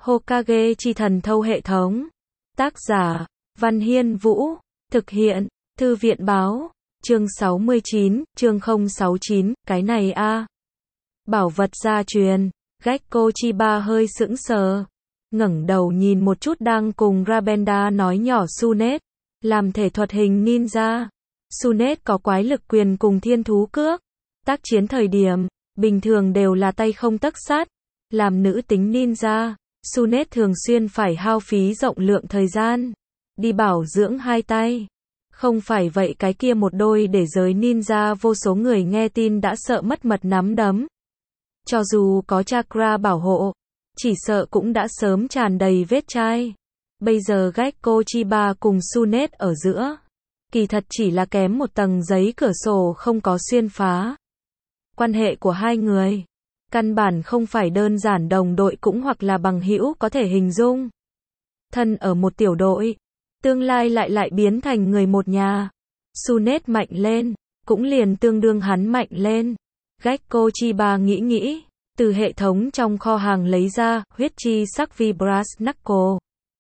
Hokage chi thần thâu hệ thống. Tác giả, Văn Hiên Vũ. Thực hiện, Thư viện báo. Chương 69, chương 069, cái này a. Bảo vật gia truyền. Gekko Chiba hơi sững sờ. Ngẩng đầu nhìn một chút đang cùng Rabenda nói nhỏ Tsunade. Làm thể thuật hình ninja. Tsunade có quái lực quyền cùng thiên thú cước. Tác chiến thời điểm, bình thường đều là tay không tấc sắt. Làm nữ tính ninja, Tsunade thường xuyên phải hao phí rộng lượng thời gian. Đi bảo dưỡng hai tay. Không phải vậy cái kia một đôi để giới ninja vô số người nghe tin đã sợ mất mật nắm đấm. Cho dù có chakra bảo hộ, chỉ sợ cũng đã sớm tràn đầy vết chai. Bây giờ Gekko Chiba cùng Tsunade ở giữa. Kỳ thật chỉ là kém một tầng giấy cửa sổ không có xuyên phá. Quan hệ của hai người, căn bản không phải đơn giản đồng đội cũng hoặc là bằng hữu có thể hình dung. Thân ở một tiểu đội, tương lai lại biến thành người một nhà. Tsunade mạnh lên, cũng liền tương đương hắn mạnh lên. Gekko Chiba nghĩ, từ hệ thống trong kho hàng lấy ra, huyết chi sắc vi brass knuckle.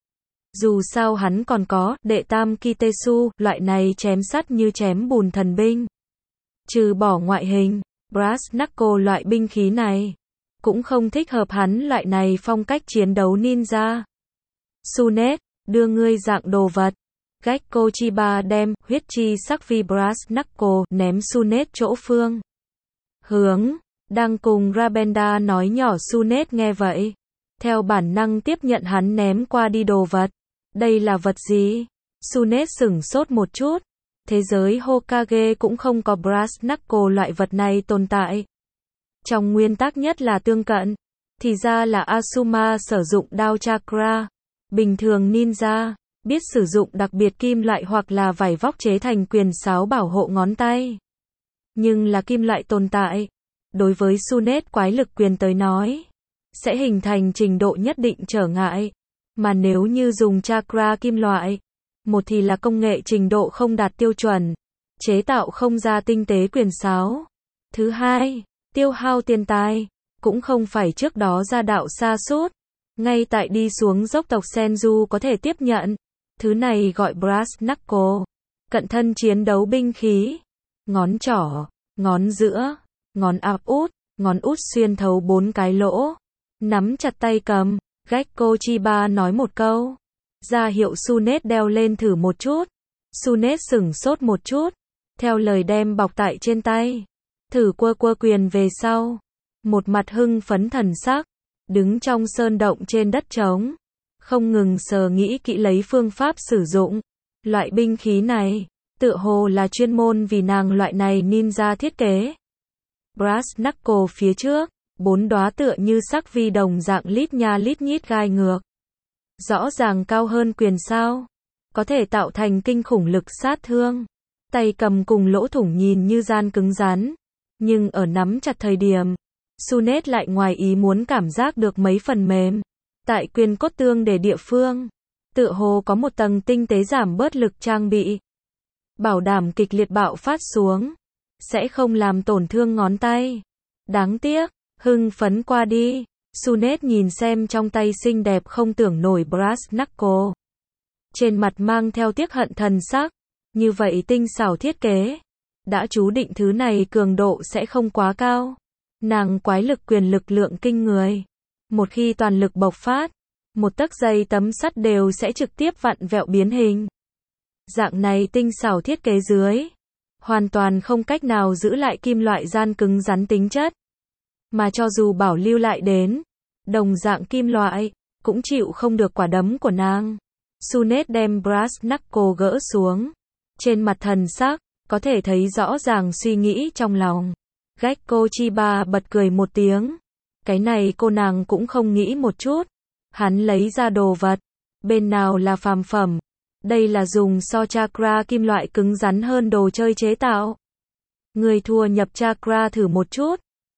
Dù sao hắn còn có, đệ tam Kitesu, loại này chém sắt như chém bùn thần binh. Trừ bỏ ngoại hình, brass knuckle loại binh khí này, cũng không thích hợp hắn loại này phong cách chiến đấu ninja. Tsunade, đưa ngươi dạng đồ vật. Gekko Chiba đem, huyết chi sắc vi brass knuckle, ném Tsunade chỗ phương. Hướng, đang cùng Rabenda nói nhỏ Tsunade nghe vậy. Theo bản năng tiếp nhận hắn ném qua đi đồ vật. Đây là vật gì? Tsunade sửng sốt một chút. Thế giới Hokage cũng không có brass knuckle loại vật này tồn tại. Trong nguyên tắc nhất là tương cận. Thì ra là Asuma sử dụng đao chakra. Bình thường ninja, biết sử dụng đặc biệt kim loại hoặc là vải vóc chế thành quyền sáo bảo hộ ngón tay. Nhưng là kim loại tồn tại. Đối với Tsunade quái lực quyền tới nói, sẽ hình thành trình độ nhất định trở ngại. Mà nếu như dùng chakra kim loại, một thì là công nghệ trình độ không đạt tiêu chuẩn, chế tạo không ra tinh tế quyền sáo. Thứ hai, tiêu hao tiền tài, cũng không phải trước đó gia đạo sa sút. Ngay tại đi xuống dốc tộc Senju có thể tiếp nhận. Thứ này gọi brass knuckle, cận thân chiến đấu binh khí. Ngón trỏ, ngón giữa, ngón ngón út xuyên thấu 4 cái lỗ. Nắm chặt tay cầm, Gekko Chiba nói một câu. Ra hiệu Tsunade đeo lên thử một chút. Tsunade sửng sốt một chút. Theo lời đem bọc tại trên tay. Thử quơ quyền về sau. Một mặt hưng phấn thần sắc. Đứng trong sơn động trên đất trống. Không ngừng sờ nghĩ kỹ lấy phương pháp sử dụng. Loại binh khí này, tựa hồ là chuyên môn vì nàng loại này ninja thiết kế. Brass knuckle phía trước, 4 đóa tựa như sắc vi đồng dạng lít nha lít nhít gai ngược. Rõ ràng cao hơn quyền sao. Có thể tạo thành kinh khủng lực sát thương. Tay cầm cùng lỗ thủng nhìn như gian cứng rắn. Nhưng ở nắm chặt thời điểm, Tsunade lại ngoài ý muốn cảm giác được mấy phần mềm. Tại quyền cốt tương để địa phương, tựa hồ có một tầng tinh tế giảm bớt lực trang bị. Bảo đảm kịch liệt bạo phát xuống, sẽ không làm tổn thương ngón tay. Đáng tiếc, hưng phấn qua đi, Tsunade nhìn xem trong tay xinh đẹp không tưởng nổi brass knuckle. Trên mặt mang theo tiếc hận thần sắc. Như vậy tinh xảo thiết kế, đã chú định thứ này cường độ sẽ không quá cao. Nàng quái lực quyền lực lượng kinh người. Một khi toàn lực bộc phát, một tấc dây tấm sắt đều sẽ trực tiếp vặn vẹo biến hình. Dạng này tinh xảo thiết kế dưới, hoàn toàn không cách nào giữ lại kim loại gian cứng rắn tính chất. Mà cho dù bảo lưu lại đến, đồng dạng kim loại, cũng chịu không được quả đấm của nàng. Tsunade đem brass knuckle gỡ xuống. Trên mặt thần sắc, có thể thấy rõ ràng suy nghĩ trong lòng. Gekko Chiba bật cười một tiếng. Cái này cô nàng cũng không nghĩ một chút. Hắn lấy ra đồ vật. Bên nào là phàm phẩm. Đây là dùng so chakra kim loại cứng rắn hơn đồ chơi chế tạo. Người thua nhập chakra thử một chút.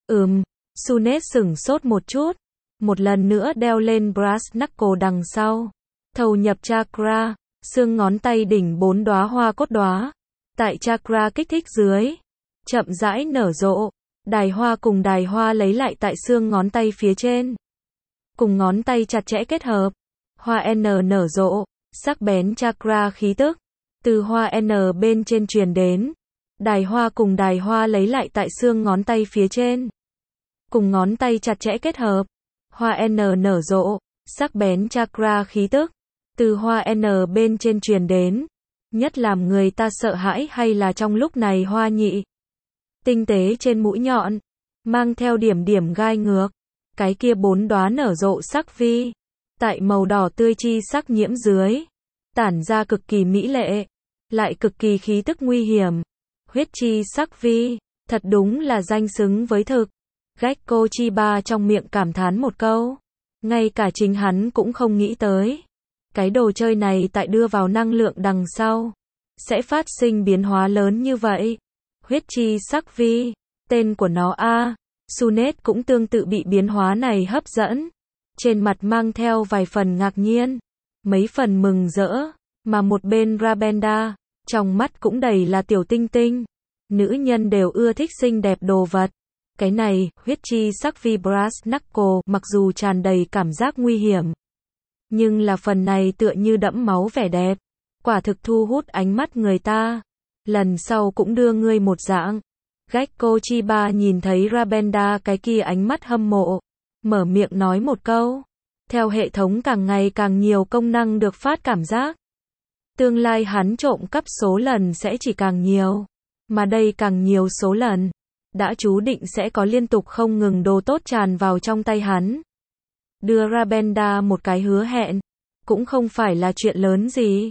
Tsunade sửng sốt một chút. Một lần nữa đeo lên brass knuckle đằng sau. Thâu nhập chakra. Xương ngón tay đỉnh 4 đóa hoa cốt đóa. Tại chakra kích thích dưới, chậm rãi nở rộ. Đài hoa cùng đài hoa lấy lại tại xương ngón tay phía trên. cùng ngón tay chặt chẽ kết hợp. Hoa N nở rộ, sắc bén chakra khí tức, từ hoa N bên trên truyền đến. Đài hoa cùng đài hoa lấy lại tại xương ngón tay phía trên. Cùng ngón tay chặt chẽ kết hợp. Hoa N nở rộ, sắc bén chakra khí tức, từ hoa N bên trên truyền đến. Nhất làm người ta sợ hãi hay là trong lúc này hoa nhị. Tinh tế trên mũi nhọn, mang theo điểm điểm gai ngược. Cái kia 4 đóa nở rộ sắc vi. Tại màu đỏ tươi chi sắc nhiễm dưới. Tản ra cực kỳ mỹ lệ. Lại cực kỳ khí tức nguy hiểm. Huyết chi sắc vi. Thật đúng là danh xứng với thực. Gekko Chiba trong miệng cảm thán một câu. Ngay cả chính hắn cũng không nghĩ tới. Cái đồ chơi này tại đưa vào năng lượng đằng sau. Sẽ phát sinh biến hóa lớn như vậy. Huyết chi sắc vi. Tên của nó a. Sunet cũng tương tự bị biến hóa này hấp dẫn. Trên mặt mang theo vài phần ngạc nhiên. Mấy phần mừng rỡ. Mà một bên Rabenda. Trong mắt cũng đầy là tiểu tinh tinh. Nữ nhân đều ưa thích xinh đẹp đồ vật. Cái này, huyết chi sắc vi brass knuckle, mặc dù tràn đầy cảm giác nguy hiểm. Nhưng là phần này tựa như đẫm máu vẻ đẹp. Quả thực thu hút ánh mắt người ta. Lần sau cũng đưa ngươi một dạng. Gekko Chiba nhìn thấy Rabenda cái kia ánh mắt hâm mộ. Mở miệng nói một câu. Theo hệ thống càng ngày càng nhiều công năng được phát cảm giác. Tương lai hắn trộm cắp số lần sẽ chỉ càng nhiều. Mà đây càng nhiều số lần. Đã chú định sẽ có liên tục không ngừng đồ tốt tràn vào trong tay hắn. Đưa Rabenda một cái hứa hẹn. Cũng không phải là chuyện lớn gì.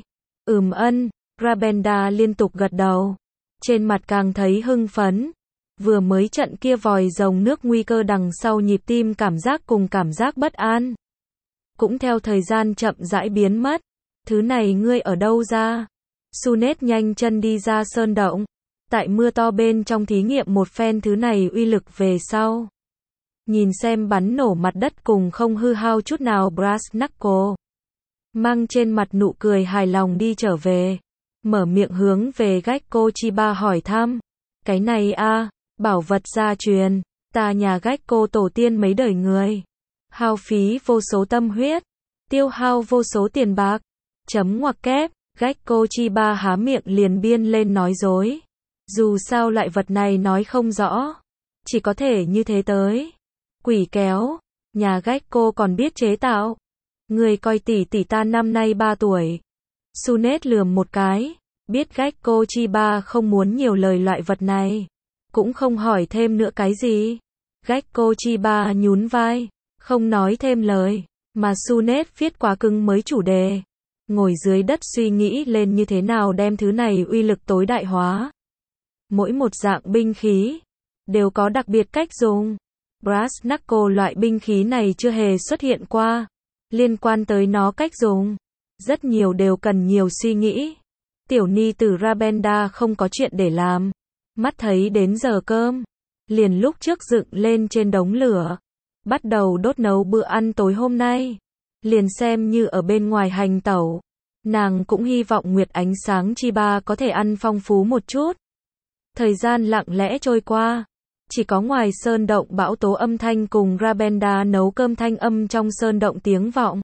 Ân, Rabenda liên tục gật đầu. Trên mặt càng thấy hưng phấn. Vừa mới trận kia vòi rồng nước nguy cơ đằng sau nhịp tim cảm giác cùng cảm giác bất an. Cũng theo thời gian chậm rãi biến mất. Thứ này ngươi ở đâu ra? Sunet nhanh chân đi ra sơn động. Tại mưa to bên trong thí nghiệm một phen thứ này uy lực về sau. Nhìn xem bắn nổ mặt đất cùng không hư hao chút nào brass knuckle. Mang trên mặt nụ cười hài lòng đi trở về. Mở miệng hướng về Gekko Chiba hỏi thăm. Cái này a, bảo vật gia truyền. Ta nhà Gekko tổ tiên mấy đời người. Hao phí vô số tâm huyết. Tiêu hao vô số tiền bạc. Chấm ngoặc kép. Gekko Chiba há miệng liền biên lên nói dối. Dù sao loại vật này nói không rõ. Chỉ có thể như thế tới. Quỷ kéo. Nhà Gekko còn biết chế tạo. Người coi tỷ tỷ ta năm nay 3 tuổi. Sunet lườm một cái. Biết Gekko Chiba không muốn nhiều lời loại vật này. Cũng không hỏi thêm nữa cái gì. Gekko Chiba nhún vai. Không nói thêm lời. Mà Sunet viết quá cứng mới chủ đề. Ngồi dưới đất suy nghĩ lên như thế nào đem thứ này uy lực tối đại hóa. Mỗi một dạng binh khí đều có đặc biệt cách dùng. Brass knuckle loại binh khí này chưa hề xuất hiện qua. Liên quan tới nó cách dùng, rất nhiều đều cần nhiều suy nghĩ. Tiểu ni tử Rabenda không có chuyện để làm. Mắt thấy đến giờ cơm, liền lúc trước dựng lên trên đống lửa. Bắt đầu đốt nấu bữa ăn tối hôm nay. Liền xem như ở bên ngoài hành tẩu. Nàng cũng hy vọng Nguyệt Ánh Sáng Chiba có thể ăn phong phú một chút. Thời gian lặng lẽ trôi qua. Chỉ có ngoài sơn động bão tố âm thanh cùng Rabenda nấu cơm thanh âm trong sơn động tiếng vọng.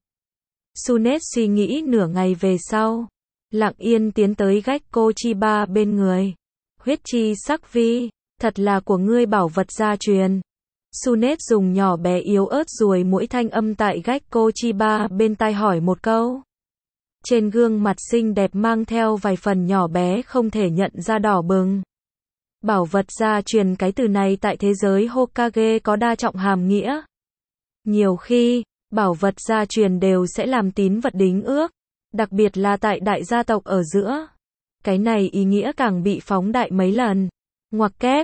Sunet suy nghĩ nửa ngày về sau. Lặng yên tiến tới Gekko Chiba bên người. Huyết chi sắc vi, thật là của ngươi bảo vật gia truyền. Sunet dùng nhỏ bé yếu ớt ruồi mũi thanh âm tại Gekko Chiba bên tai hỏi một câu. Trên gương mặt xinh đẹp mang theo vài phần nhỏ bé không thể nhận ra đỏ bừng. Bảo vật gia truyền cái từ này tại thế giới Hokage có đa trọng hàm nghĩa. Nhiều khi, bảo vật gia truyền đều sẽ làm tín vật đính ước, đặc biệt là tại đại gia tộc ở giữa. Cái này ý nghĩa càng bị phóng đại mấy lần. Ngoặc kép,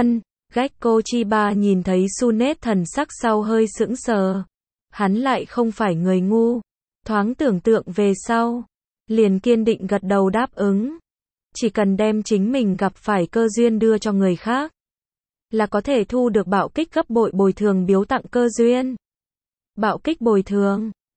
Gekko Chiba nhìn thấy Sunet thần sắc sau hơi sững sờ. Hắn lại không phải người ngu. Thoáng tưởng tượng về sau, liền kiên định gật đầu đáp ứng. Chỉ cần đem chính mình gặp phải cơ duyên đưa cho người khác, là có thể thu được bạo kích gấp bội bồi thường biếu tặng cơ duyên. Bạo kích bồi thường,